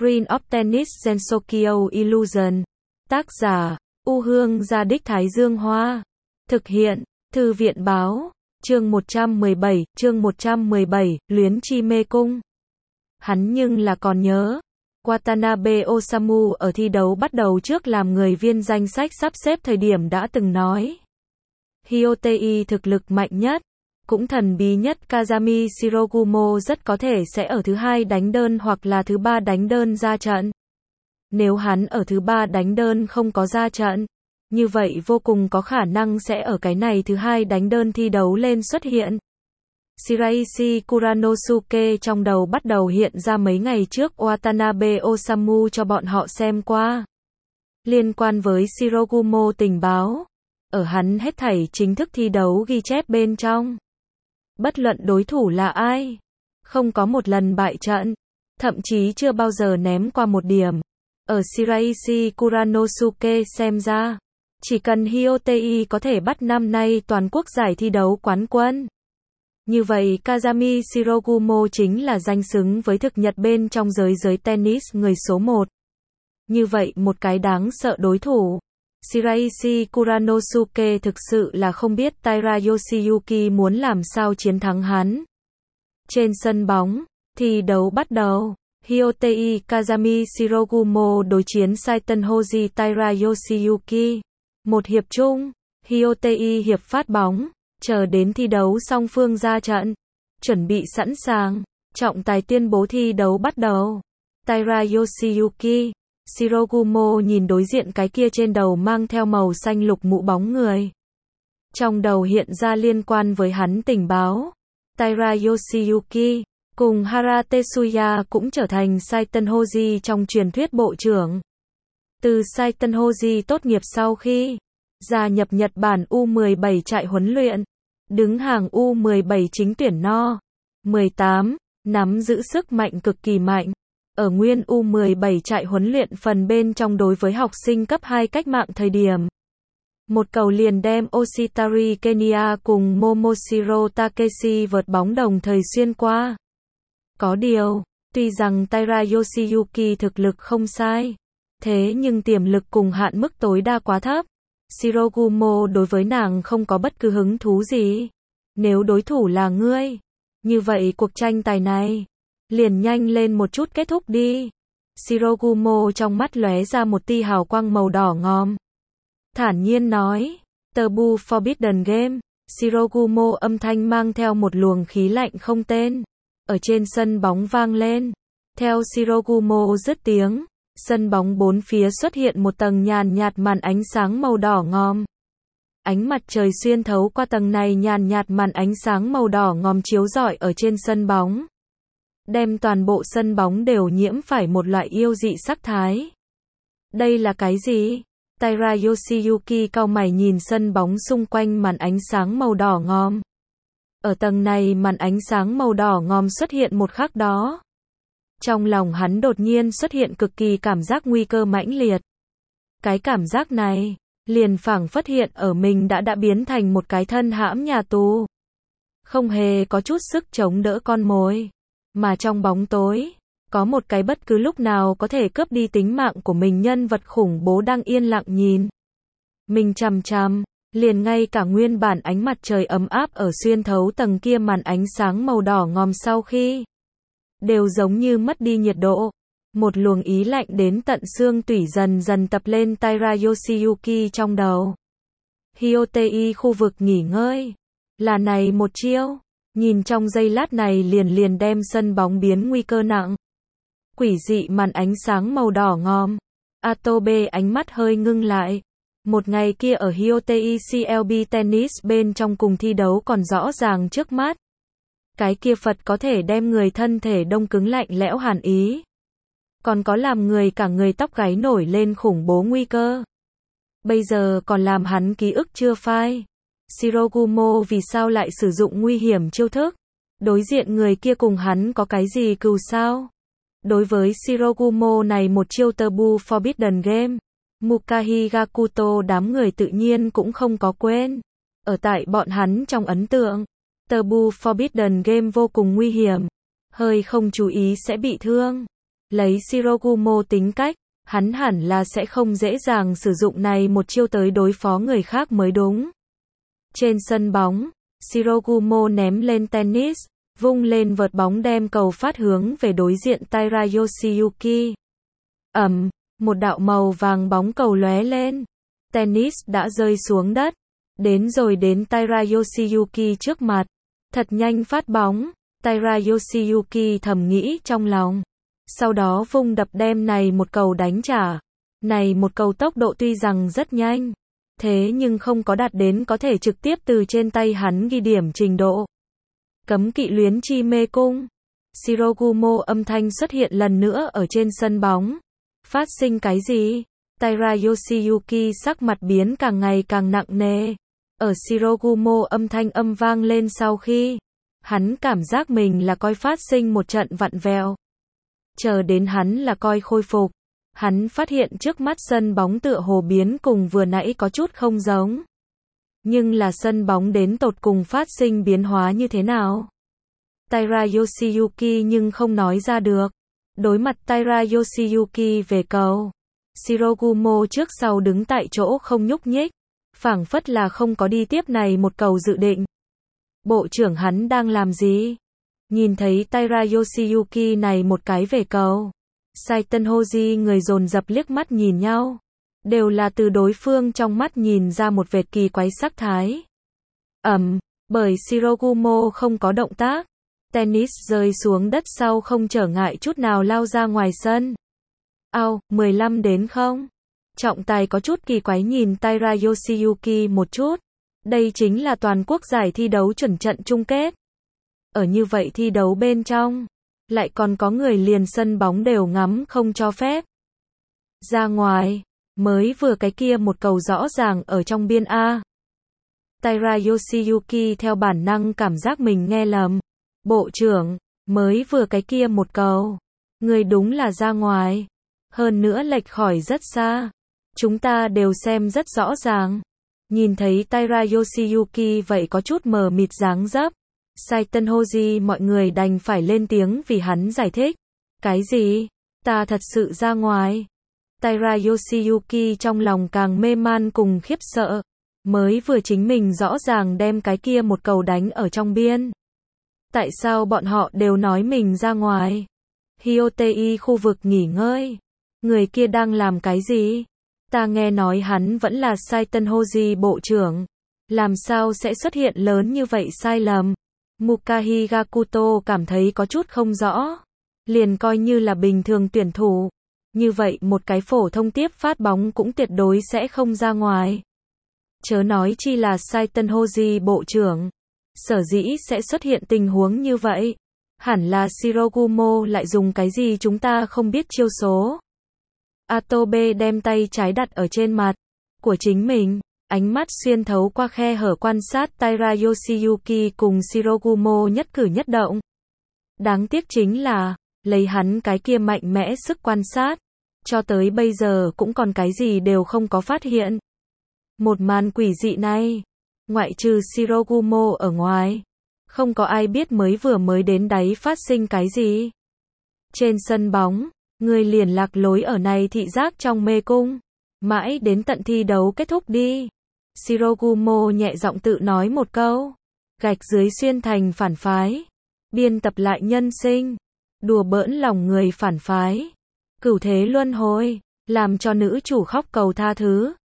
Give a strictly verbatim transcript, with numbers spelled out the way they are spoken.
Queen of Tennis Gensokyo Illusion. Tác giả, U Hương Gia Đích Thái Dương Hoa. Thực hiện, Thư viện Báo. Chương một trăm mười bảy, chương một trăm mười bảy, Luyến Chi Mê Cung. Hắn nhưng là còn nhớ. Watanabe Osamu ở thi đấu bắt đầu trước làm người viên danh sách sắp xếp thời điểm đã từng nói. Hyotei thực lực mạnh nhất, cũng thần bí nhất Kazami Shirogumo rất có thể sẽ ở thứ hai đánh đơn hoặc là thứ ba đánh đơn ra trận. Nếu hắn ở thứ ba đánh đơn không có ra trận, như vậy vô cùng có khả năng sẽ ở cái này thứ hai đánh đơn thi đấu lên xuất hiện. Shiraishi Kuranosuke trong đầu bắt đầu hiện ra mấy ngày trước Watanabe Osamu cho bọn họ xem qua. Liên quan với Shirogumo tình báo, ở hắn hết thảy chính thức thi đấu ghi chép bên trong. Bất luận đối thủ là ai, không có một lần bại trận, thậm chí chưa bao giờ ném qua một điểm. Ở Shiraishi Kuranosuke xem ra, chỉ cần Hyotei có thể bắt năm nay toàn quốc giải thi đấu quán quân, như vậy Kazami Shirogumo chính là danh xứng với thực nhật bên trong giới giới tennis người số một. Như vậy một cái đáng sợ đối thủ. Shiraishi Kuranosuke thực sự là không biết Taira Yoshiyuki muốn làm sao chiến thắng hắn. Trên sân bóng, thi đấu bắt đầu. Hyotei Kazami Shirogumo đối chiến Saiten Hoji Taira Yoshiyuki. Một hiệp chung, Hyotei hiệp phát bóng, chờ đến thi đấu song phương ra trận, chuẩn bị sẵn sàng, trọng tài tuyên bố thi đấu bắt đầu. Taira Yoshiyuki, Shirogumo nhìn đối diện cái kia trên đầu mang theo màu xanh lục mũ bóng người. Trong đầu hiện ra liên quan với hắn tình báo. Taira Yoshiyuki cùng Hara Tetsuya cũng trở thành Saiten Hoji trong truyền thuyết bộ trưởng. Từ Saiten Hoji tốt nghiệp sau khi gia nhập Nhật Bản U mười bảy trại huấn luyện, đứng hàng U mười bảy chính tuyển no. mười tám, nắm giữ sức mạnh cực kỳ mạnh. Ở nguyên U mười bảy trại huấn luyện phần bên trong đối với học sinh cấp hai cách mạng thời điểm. Một cầu liền đem Oshitari Kenya cùng Momoshiro Takeshi vượt bóng đồng thời xuyên qua. Có điều, tuy rằng Taira Yoshiyuki thực lực không sai, thế nhưng tiềm lực cùng hạn mức tối đa quá thấp. Shirogumo đối với nàng không có bất cứ hứng thú gì. Nếu đối thủ là ngươi, như vậy cuộc tranh tài này liền nhanh lên một chút kết thúc đi. Shirogumo trong mắt lóe ra một tia hào quang màu đỏ ngòm. Thản nhiên nói, Tabu Forbidden Game. Shirogumo âm thanh mang theo một luồng khí lạnh không tên. Ở trên sân bóng vang lên. Theo Shirogumo dứt tiếng, sân bóng bốn phía xuất hiện một tầng nhàn nhạt màn ánh sáng màu đỏ ngòm. Ánh mặt trời xuyên thấu qua tầng này nhàn nhạt màn ánh sáng màu đỏ ngòm chiếu rọi ở trên sân bóng. Đem toàn bộ sân bóng đều nhiễm phải một loại yêu dị sắc thái. Đây là cái gì? Taira Yoshiyuki cau mày nhìn sân bóng xung quanh màn ánh sáng màu đỏ ngòm. Ở tầng này màn ánh sáng màu đỏ ngòm xuất hiện một khắc đó. Trong lòng hắn đột nhiên xuất hiện cực kỳ cảm giác nguy cơ mãnh liệt. Cái cảm giác này, liền phảng phất hiện ở mình đã đã biến thành một cái thân hãm nhà tù. Không hề có chút sức chống đỡ con mồi. Mà trong bóng tối, có một cái bất cứ lúc nào có thể cướp đi tính mạng của mình nhân vật khủng bố đang yên lặng nhìn. Mình chằm chằm, liền ngay cả nguyên bản ánh mặt trời ấm áp ở xuyên thấu tầng kia màn ánh sáng màu đỏ ngòm sau khi đều giống như mất đi nhiệt độ. Một luồng ý lạnh đến tận xương tủy dần dần tập lên Taira Yoshiyuki trong đầu. Hyotei khu vực nghỉ ngơi. Là này một chiêu. Nhìn trong giây lát này liền liền đem sân bóng biến nguy cơ nặng. Quỷ dị màn ánh sáng màu đỏ ngòm. Atobe ánh mắt hơi ngưng lại. Một ngày kia ở Hyotei xê lờ bê Tennis bên trong cùng thi đấu còn rõ ràng trước mắt. Cái kia Phật có thể đem người thân thể đông cứng lạnh lẽo hàn ý. Còn có làm người cả người tóc gáy nổi lên khủng bố nguy cơ. Bây giờ còn làm hắn ký ức chưa phai. Shirogumo vì sao lại sử dụng nguy hiểm chiêu thức? Đối diện người kia cùng hắn có cái gì cừu sao? Đối với Shirogumo này một chiêu Tabu Forbidden Game, Mukahi Gakuto đám người tự nhiên cũng không có quên. Ở tại bọn hắn trong ấn tượng, Tabu Forbidden Game vô cùng nguy hiểm. Hơi không chú ý sẽ bị thương. Lấy Shirogumo tính cách, hắn hẳn là sẽ không dễ dàng sử dụng này một chiêu tới đối phó người khác mới đúng. Trên sân bóng, Shirogumo ném lên tennis, vung lên vợt bóng đem cầu phát hướng về đối diện Taira Yoshiyuki. Ầm, một đạo màu vàng bóng cầu lóe lên. Tennis đã rơi xuống đất. Đến rồi đến Taira Yoshiyuki trước mặt. Thật nhanh phát bóng. Taira Yoshiyuki thầm nghĩ trong lòng. Sau đó vung đập đem này một cầu đánh trả. Này một cầu tốc độ tuy rằng rất nhanh. Thế nhưng không có đạt đến có thể trực tiếp từ trên tay hắn ghi điểm trình độ. Cấm kỵ luyến chi mê cung. Shirogumo âm thanh xuất hiện lần nữa ở trên sân bóng. Phát sinh cái gì? Taira Yoshiyuki sắc mặt biến càng ngày càng nặng nề. Ở Shirogumo âm thanh âm vang lên sau khi, hắn cảm giác mình là coi phát sinh một trận vặn vẹo. Chờ đến hắn là coi khôi phục, hắn phát hiện trước mắt sân bóng tựa hồ biến cùng vừa nãy có chút không giống. Nhưng là sân bóng đến tột cùng phát sinh biến hóa như thế nào? Taira Yoshiyuki nhưng không nói ra được. Đối mặt Taira Yoshiyuki về cầu, Shirogumo trước sau đứng tại chỗ không nhúc nhích, phảng phất là không có đi tiếp này một cầu dự định. Bộ trưởng hắn đang làm gì? Nhìn thấy Taira Yoshiyuki này một cái về cầu, Saiten Hoji người dồn dập liếc mắt nhìn nhau, đều là từ đối phương trong mắt nhìn ra một vệt kỳ quái sắc thái. Ầm, bởi Shirogumo không có động tác, tennis rơi xuống đất sau không trở ngại chút nào lao ra ngoài sân. Ao, mười lăm đến không. Trọng tài có chút kỳ quái nhìn Taira Yoshiyuki một chút. Đây chính là toàn quốc giải thi đấu chuẩn trận chung kết. Ở như vậy thi đấu bên trong, lại còn có người liền sân bóng đều ngắm không cho phép. Ra ngoài, mới vừa cái kia một cầu rõ ràng ở trong biên A. Taira Yoshiyuki theo bản năng cảm giác mình nghe lầm. Bộ trưởng, mới vừa cái kia một cầu. Người đúng là ra ngoài. Hơn nữa lệch khỏi rất xa. Chúng ta đều xem rất rõ ràng. Nhìn thấy Taira Yoshiyuki vậy có chút mờ mịt dáng dấp. Saiten Hoji mọi người đành phải lên tiếng vì hắn giải thích. Cái gì? Ta thật sự ra ngoài. Taira Yoshiyuki trong lòng càng mê man cùng khiếp sợ. Mới vừa chính mình rõ ràng đem cái kia một cầu đánh ở trong biên. Tại sao bọn họ đều nói mình ra ngoài? Hyotei khu vực nghỉ ngơi. Người kia đang làm cái gì? Ta nghe nói hắn vẫn là Saiten Hoji bộ trưởng. Làm sao sẽ xuất hiện lớn như vậy sai lầm? Mukahi Gakuto cảm thấy có chút không rõ. Liền coi như là bình thường tuyển thủ. Như vậy một cái phổ thông tiếp phát bóng cũng tuyệt đối sẽ không ra ngoài. Chớ nói chi là Saiten Hoji bộ trưởng. Sở dĩ sẽ xuất hiện tình huống như vậy. Hẳn là Shirogumo lại dùng cái gì chúng ta không biết chiêu số. Atobe đem tay trái đặt ở trên mặt của chính mình, ánh mắt xuyên thấu qua khe hở quan sát Taira Yoshiyuki cùng Shirogumo nhất cử nhất động. Đáng tiếc chính là, lấy hắn cái kia mạnh mẽ sức quan sát, cho tới bây giờ cũng còn cái gì đều không có phát hiện. Một màn quỷ dị này, ngoại trừ Shirogumo ở ngoài, không có ai biết mới vừa mới đến đáy phát sinh cái gì. Trên sân bóng, người liền lạc lối ở này thị giác trong mê cung. Mãi đến tận thi đấu kết thúc đi. Shirogumo nhẹ giọng tự nói một câu. Gạch dưới xuyên thành phản phái. Biên tập lại nhân sinh. Đùa bỡn lòng người phản phái. Cửu thế luân hồi. Làm cho nữ chủ khóc cầu tha thứ.